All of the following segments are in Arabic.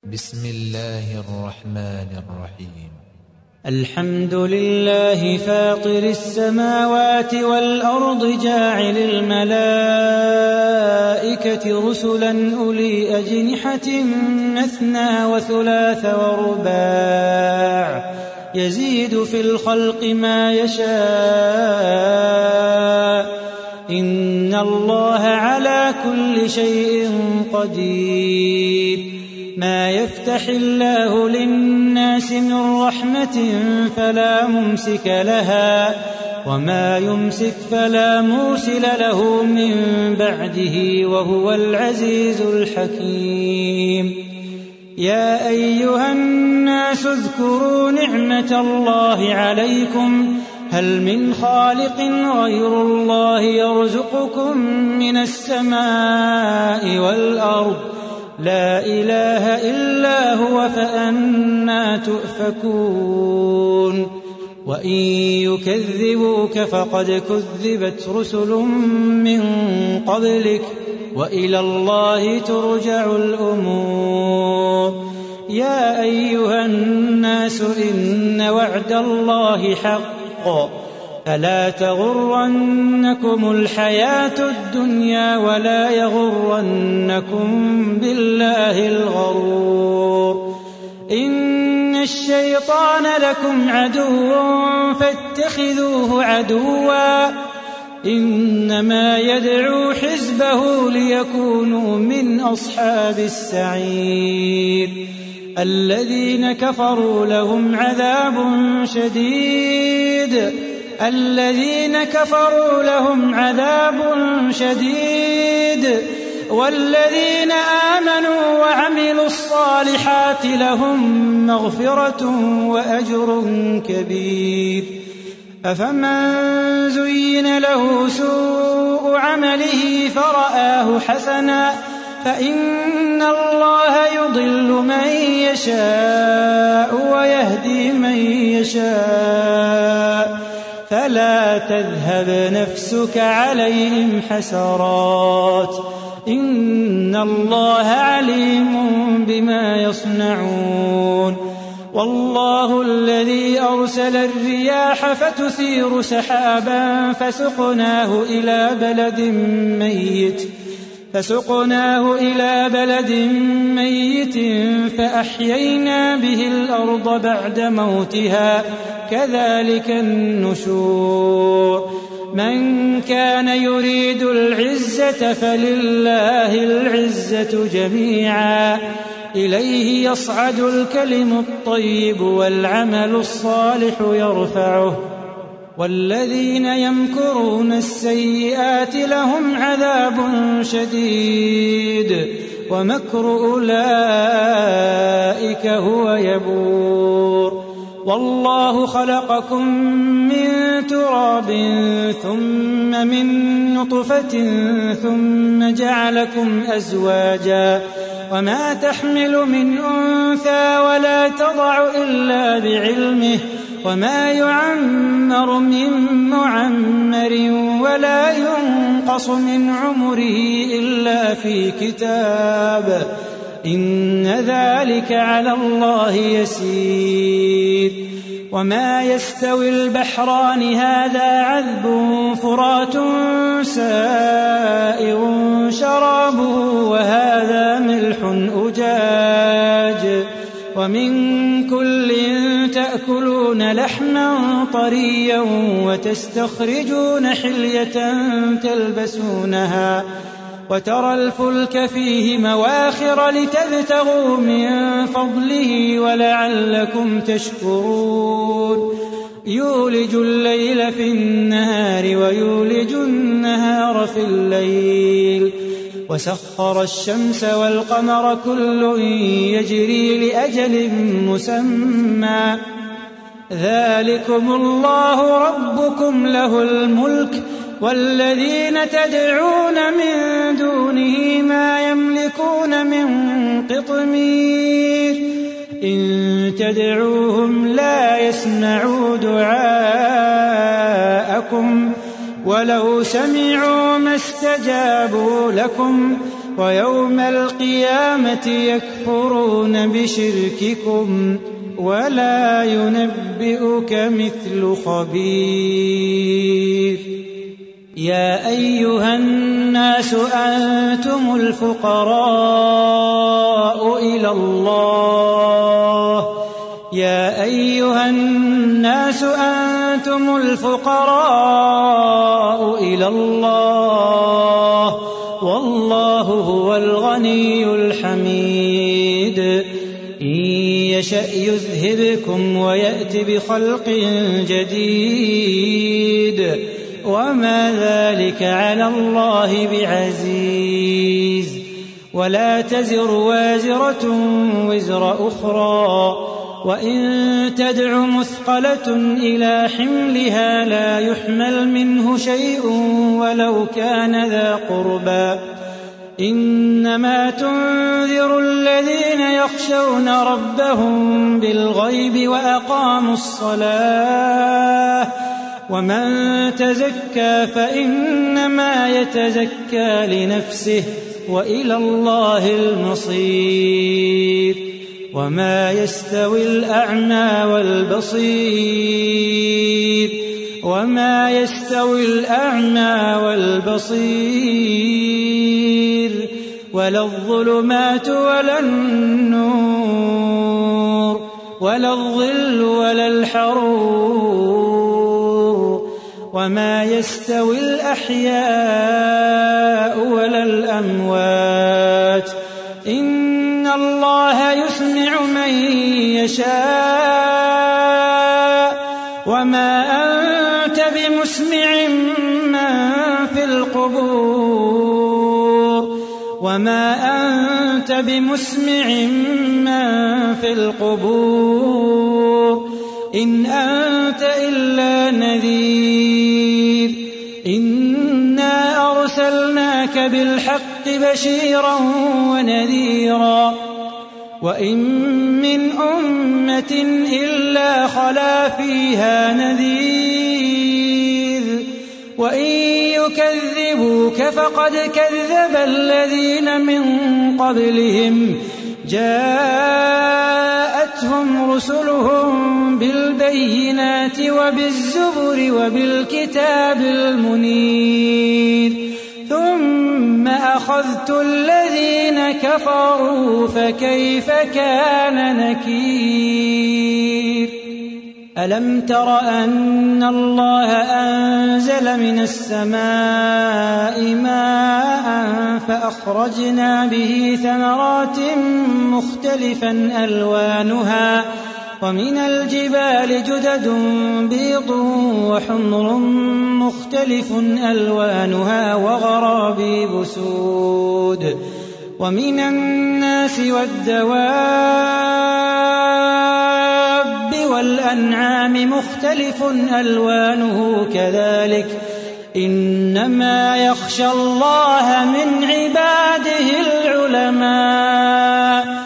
بسم الله الرحمن الرحيم. الحمد لله فاطر السماوات والأرض جاعل الملائكة رسلا أولي أجنحة مثنى وثلاث ورباع يزيد في الخلق ما يشاء إن الله على كل شيء قدير. ما يفتح الله للناس من رحمة فلا ممسك لها وما يمسك فلا مرسل له من بعده وهو العزيز الحكيم. يا أيها الناس اذكروا نعمة الله عليكم هل من خالق غير الله يرزقكم من السماء والأرض لا إله إلا هو فأنى تؤفكون. وإن يكذبوك فقد كذبت رسل من قبلك وإلى الله ترجع الأمور. يا أيها الناس إن وعد الله حق فلا تغرنكم الحياة الدنيا ولا يغرنكم بالله الغرور. إن الشيطان لكم عدو فاتخذوه عدوا إنما يدعو حزبه ليكونوا من أصحاب السعير. الذين كفروا لهم عذاب شديد والذين آمنوا وعملوا الصالحات لهم مغفرة وأجر كبير. أفمن زين له سوء عمله فرآه حسنا فإن الله يضل من يشاء ويهدي من يشاء فلا تذهب نفسك عليهم حسرات إن الله عليم بما يصنعون. والله الذي أرسل الرياح فتثير سحابا فسقناه إلى بلد ميت فأحيينا به الأرض بعد موتها كذلك النشور. من كان يريد العزة فلله العزة جميعا إليه يصعد الكلم الطيب والعمل الصالح يرفعه والذين يمكرون السيئات لهم عذاب شديد ومكر أولئك هو يبور. والله خلقكم من تراب ثم من نطفة ثم جعلكم أزواجا وما تحمل من أنثى ولا تضع إلا بعلمه وما يعمر من معمر ولا ينقص من عمره إلا في كتاب إن ذلك على الله يسير. وما يستوي البحران هذا عذب فرات سائغ شرابه وهذا ملح أجاج ومن كل تأكلون لحما طريا وتستخرجون حلية تلبسونها وترى الفلك فيه مواخر لتبتغوا من فضله ولعلكم تشكرون. يولج الليل في النهار ويولج النهار في الليل وسخر الشمس والقمر كل يجري لأجل مسمى ذلكم الله ربكم له الملك والذين تدعون من دونه ما يملكون من قطمير إن تدعوهم لا يسمعوا دعاءكم ولو سمعوا ما استجابوا لكم ويوم القيامة يكفرون بشرككم ولا ينبئك مثل خبير. يا أيها الناس أنتم الفقراء إلى الله يا أيها الناس أنتم الفقراء إلى الله والله هو الغني الحميد. إن يشأ يذهبكم ويأت بخلق جديد وما ذلك على الله بعزيز. ولا تزر وازرة وزر أخرى وإن تدع مثقلة إلى حملها لا يحمل منه شيء ولو كان ذا قربى. إنما تنذر الذين يخشون ربهم بالغيب وأقاموا الصلاة ومن تزكى فإنما يتزكى لنفسه وإلى الله المصير. وما يستوي الأعمى والبصير ولا الظلمات ولا النور ولا الظل ولا الحرور. وما يستوي الأحياء ولا الأموات. إن الله يسمع من يشاء وما أنت بمسمع من في القبور إن أنت إلا نذير. إنا أرسلناك بالحق بشيرا ونذيرا وإن من أمة إلا خلا فيها نذير. وإن يكذبوك فقد كذب الذين من قبلهم جاءتهم رسلهم بالبينات وبالزبر وبالكتاب المنير ثم أخذت الذين كفروا فكيف كان نكير. ألم تر أن الله أنزل من السماء ماء فأخرجنا به ثمرات مختلفا ألوانها ومن الجبال جدد بيض وحمر مختلف ألوانها وغرابيب سود. ومن الناس والدواب والأنعام مختلف ألوانه كذلك إنما يخشى الله من عباده العلماء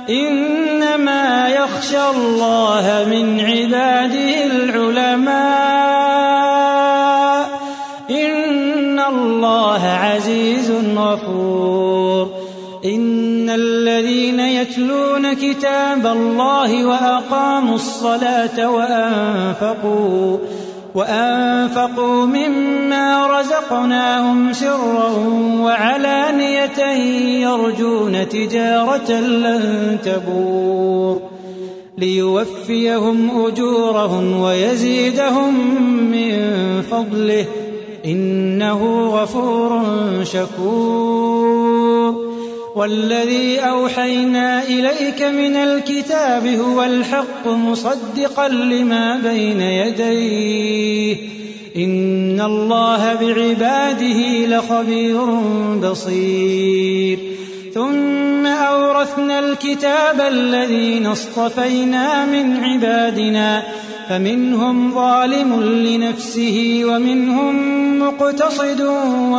إن الله عزيز غفور. إن الذين يتلون كتاب الله وأقاموا الصلاة وأنفقوا مما رزقناهم سرا وعلانية يرجون تجارة لن تبور ليوفيهم أجورهم ويزيدهم من فضله إنه غفور شكور. والذي أوحينا إليك من الكتاب هو الحق مصدقا لما بين يديه إن الله بعباده لخبير بصير. ثم أورثنا الكتاب الذين اصطفينا من عبادنا فمنهم ظالم لنفسه ومنهم مقتصد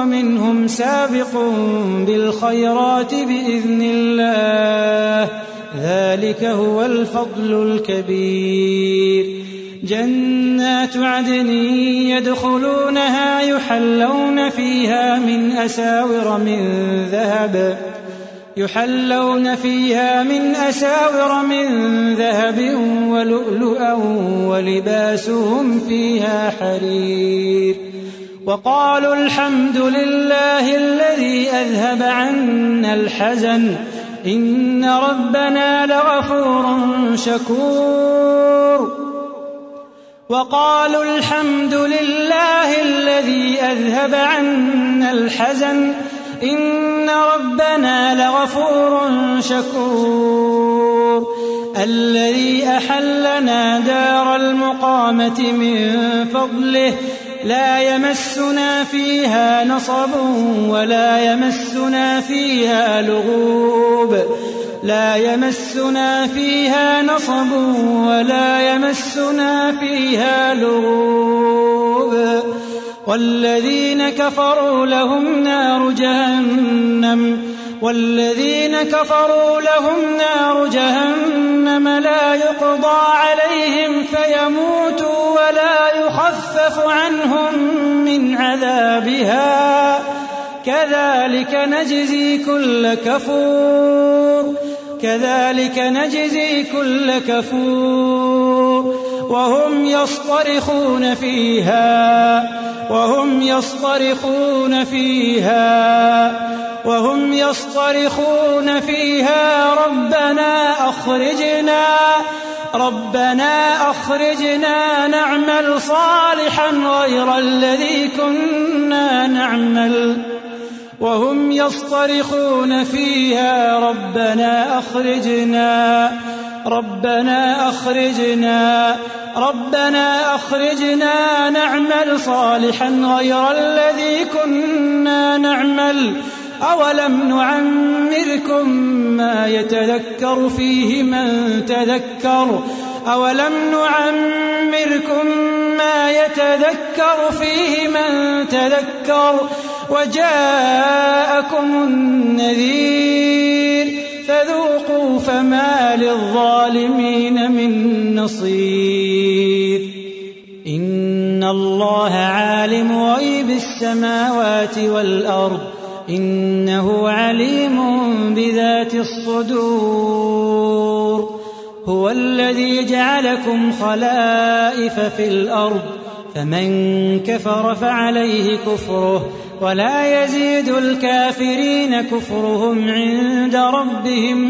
ومنهم سابق بالخيرات بإذن الله ذلك هو الفضل الكبير. جنات عدن يدخلونها يحلون فيها من أساور من ذهب ولؤلؤا ولباسهم فيها حرير. وقالوا الحمد لله الذي أذهب عنا الحزن إن ربنا لغفور شكور. وقالوا الحمد لله الذي أذهب عنا الحزن إن ربنا لغفور شكور. الذي أحلنا دار المقامة من فضله لا يمسنا فيها نصب ولا يمسنا فيها لغوب والذين كفروا لهم نار جهنم لا يقضى عليهم فيموتوا ولا يخفف عنهم من عذابها كذلك نجزي كل كفور. وهم يصطرخون فيها ربنا أخرجنا نعمل صالحا غير الذي كنا نعمل. وهم يصطرخون فيها ربنا أخرجنا نعمل صالحا غير الذي كنا نعمل أولم نعمركم ما يتذكر فيه من تذكر وجاءكم النذير فذوقوا فما للظالمين من نصير. إن الله عالم غيب السماوات والأرض إنه عليم بذات الصدور. هو الذي جعلكم خلائف في الأرض فمن كفر فعليه كفره ولا يزيد الكافرين كفرهم عند ربهم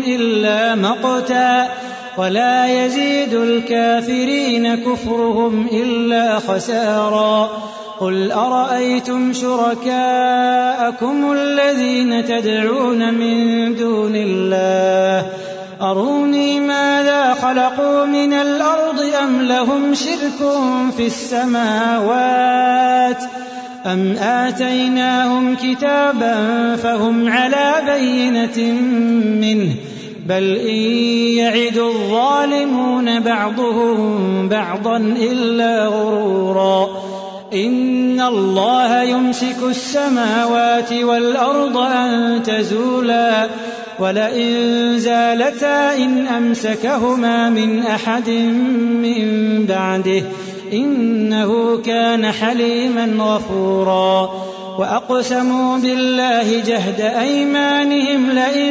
إلا خسارا. قل أرأيتم شركاءكم الذين تدعون من دون الله أروني ماذا خلقوا من الأرض أم لهم شرك في السماوات أم آتيناهم كتابا فهم على بينة منه بل إن يعد الظالمون بعضهم بعضا إلا غرورا. إن الله يمسك السماوات والأرض أن تزولا ولئن زالتا إن أمسكهما من أحد من بعده إنه كان حليما غفورا. وأقسموا بالله جهد أيمانهم لئن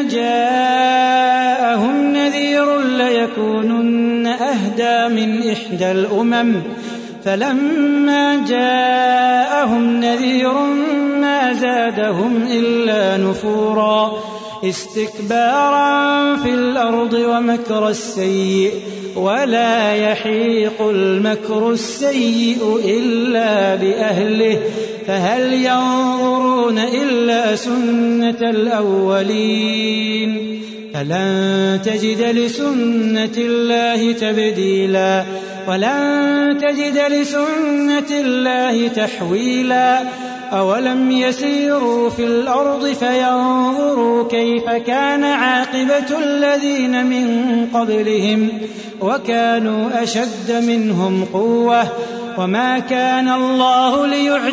جاءهم نذير ليكونن أهدى من إحدى الأمم فلما جاءهم نذير ما زادهم إلا نفورا استكبارا في الأرض ومكر السيء ولا يحيق المكر السيء إلا بأهله فهل ينظرون إلا سنة الأولين فلن تجد لسنة الله تبديلا ولن تجد لسنة الله تحويلا. أولم يسيروا في الأرض فينظروا كيف كان عاقبة الذين من قبلهم وكانوا أشد منهم قوة وما كان الله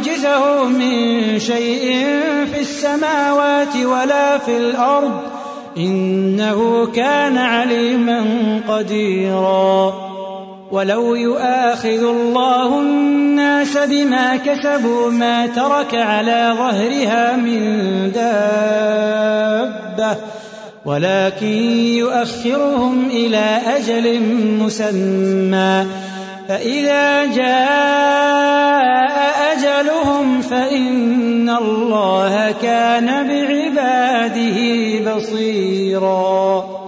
ليعجزه من شيء في السماوات ولا في الأرض إنه كان عليما قديرا ولو يؤاخذ الله الناس بما كسبوا ما ترك على ظهرها من دابة ولكن يؤخرهم إلى أجل مسمى فإذا جاء أجلهم فإن الله كان بعباده بصيرا